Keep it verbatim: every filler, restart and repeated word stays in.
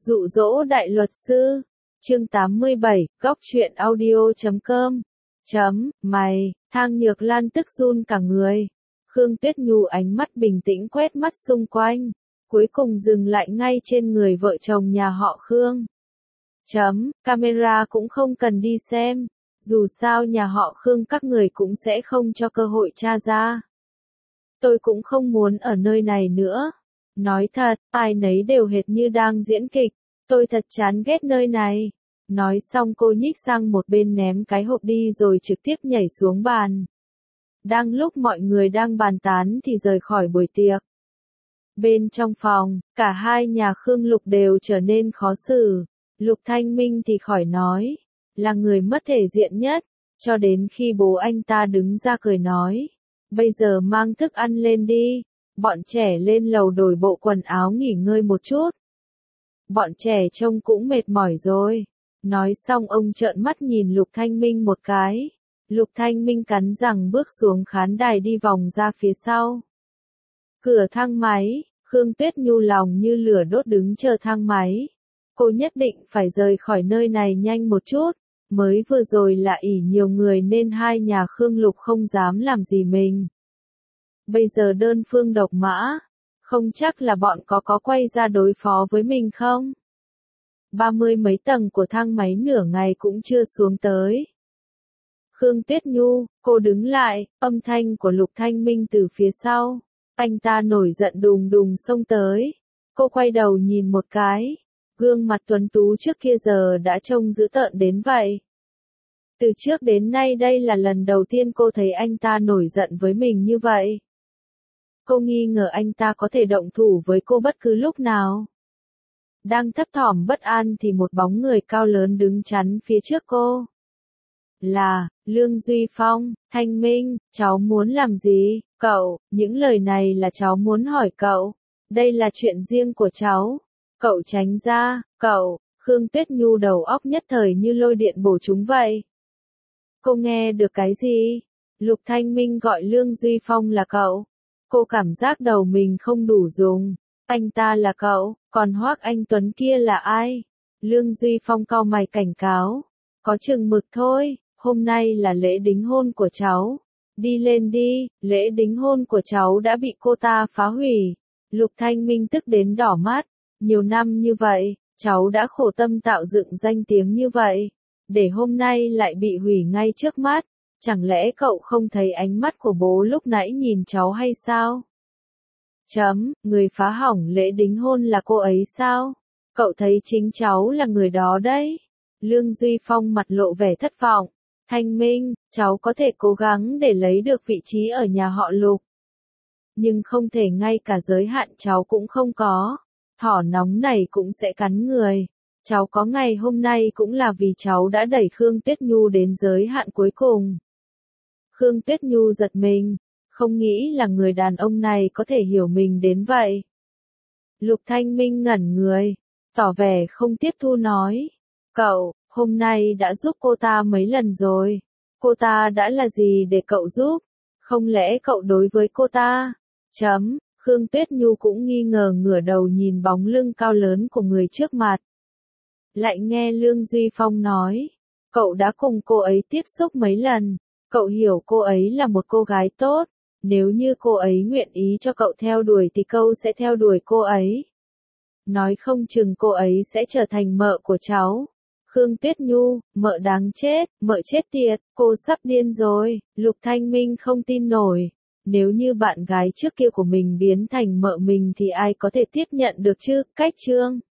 Dụ dỗ đại luật sư. Chương tám mươi bảy, góc truyện audio chấm com. Chấm, mày, Thang Nhược Lan tức run cả người. Khương Tuyết Nhu ánh mắt bình tĩnh quét mắt xung quanh, cuối cùng dừng lại ngay trên người vợ chồng nhà họ Khương. Chấm, camera cũng không cần đi xem, dù sao nhà họ Khương các người cũng sẽ không cho cơ hội tra ra. Tôi cũng không muốn ở nơi này nữa. Nói thật, ai nấy đều hệt như đang diễn kịch, tôi thật chán ghét nơi này. Nói xong cô nhích sang một bên ném cái hộp đi rồi trực tiếp nhảy xuống bàn. Đang lúc mọi người đang bàn tán thì rời khỏi buổi tiệc. Bên trong phòng, cả hai nhà Khương Lục đều trở nên khó xử. Lục Thanh Minh thì khỏi nói, là người mất thể diện nhất, cho đến khi bố anh ta đứng ra cười nói. Bây giờ mang thức ăn lên đi, bọn trẻ lên lầu đổi bộ quần áo nghỉ ngơi một chút. Bọn trẻ trông cũng mệt mỏi rồi. Nói xong ông trợn mắt nhìn Lục Thanh Minh một cái. Lục Thanh Minh cắn răng bước xuống khán đài đi vòng ra phía sau. Cửa thang máy, Khương Tuyết Nhu lòng như lửa đốt đứng chờ thang máy. Cô nhất định phải rời khỏi nơi này nhanh một chút. Mới vừa rồi là ỷ nhiều người nên hai nhà Khương Lục không dám làm gì mình. Bây giờ đơn phương độc mã, không chắc là bọn có có quay ra đối phó với mình không? Ba mươi mấy tầng của thang máy nửa ngày cũng chưa xuống tới. Khương Tuyết Nhu, cô đứng lại, âm thanh của Lục Thanh Minh từ phía sau. Anh ta nổi giận đùng đùng xông tới. Cô quay đầu nhìn một cái. Gương mặt tuấn tú trước kia giờ đã trông dữ tợn đến vậy. Từ trước đến nay đây là lần đầu tiên cô thấy anh ta nổi giận với mình như vậy. Cô nghi ngờ anh ta có thể động thủ với cô bất cứ lúc nào. Đang thấp thỏm bất an thì một bóng người cao lớn đứng chắn phía trước cô. Là, Lương Duy Phong. Thanh Minh, cháu muốn làm gì? Cậu, những lời này là cháu muốn hỏi cậu. Đây là chuyện riêng của cháu. Cậu tránh ra, cậu. Khương Tuyết Nhu đầu óc nhất thời như lôi điện bổ trúng vậy. Cô nghe được cái gì? Lục Thanh Minh gọi Lương Duy Phong là cậu. Cô cảm giác đầu mình không đủ dùng. Anh ta là cậu, còn Hoắc Anh Tuấn kia là ai? Lương Duy Phong cau mày cảnh cáo. Có chừng mực thôi, hôm nay là lễ đính hôn của cháu. Đi lên đi, lễ đính hôn của cháu đã bị cô ta phá hủy. Lục Thanh Minh tức đến đỏ mắt. Nhiều năm như vậy, cháu đã khổ tâm tạo dựng danh tiếng như vậy. Để hôm nay lại bị hủy ngay trước mắt. Chẳng lẽ cậu không thấy ánh mắt của bố lúc nãy nhìn cháu hay sao? Chấm, người phá hỏng lễ đính hôn là cô ấy sao? Cậu thấy chính cháu là người đó đấy. Lương Duy Phong mặt lộ vẻ thất vọng. Thanh Minh, cháu có thể cố gắng để lấy được vị trí ở nhà họ Lục. Nhưng không thể ngay cả giới hạn cháu cũng không có. Thỏ nóng này cũng sẽ cắn người. Cháu có ngày hôm nay cũng là vì cháu đã đẩy Khương Tuyết Nhu đến giới hạn cuối cùng. Khương Tuyết Nhu giật mình, không nghĩ là người đàn ông này có thể hiểu mình đến vậy. Lục Thanh Minh ngẩn người, tỏ vẻ không tiếp thu nói. Cậu, hôm nay đã giúp cô ta mấy lần rồi. Cô ta đã là gì để cậu giúp? Không lẽ cậu đối với cô ta? Chấm, Khương Tuyết Nhu cũng nghi ngờ ngửa đầu nhìn bóng lưng cao lớn của người trước mặt. Lại nghe Lương Duy Phong nói. Cậu đã cùng cô ấy tiếp xúc mấy lần. Cậu hiểu cô ấy là một cô gái tốt, nếu như cô ấy nguyện ý cho cậu theo đuổi thì cậu sẽ theo đuổi cô ấy. Nói không chừng cô ấy sẽ trở thành mợ của cháu. Khương Tuyết Nhu, mợ đáng chết, mợ chết tiệt, cô sắp điên rồi. Lục Thanh Minh không tin nổi. Nếu như bạn gái trước kia của mình biến thành mợ mình thì ai có thể tiếp nhận được chứ? Cách chương